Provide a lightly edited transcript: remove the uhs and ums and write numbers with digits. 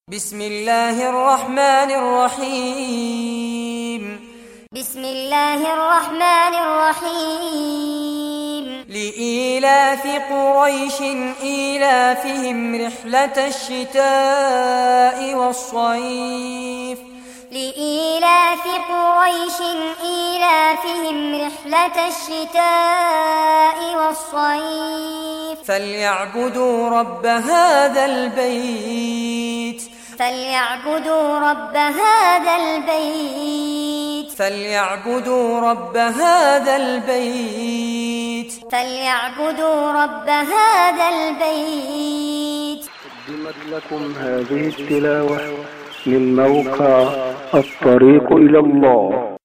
بسم الله الرحمن الرحيم بسم الله الرحمن الرحيم لإيلاف قريش إيلافهم رحلة الشتاء والصيف لإيلاف قريش إيلافهم رحلة الشتاء والصيف فليعبدوا رب هذا البيت فليعبدوا رب هذا البيت فليعبدوا رب هذا البيت فليعبدوا رب هذا البيت. قدمت لكم هذه التلاوة من موقع الطريق إلى الله.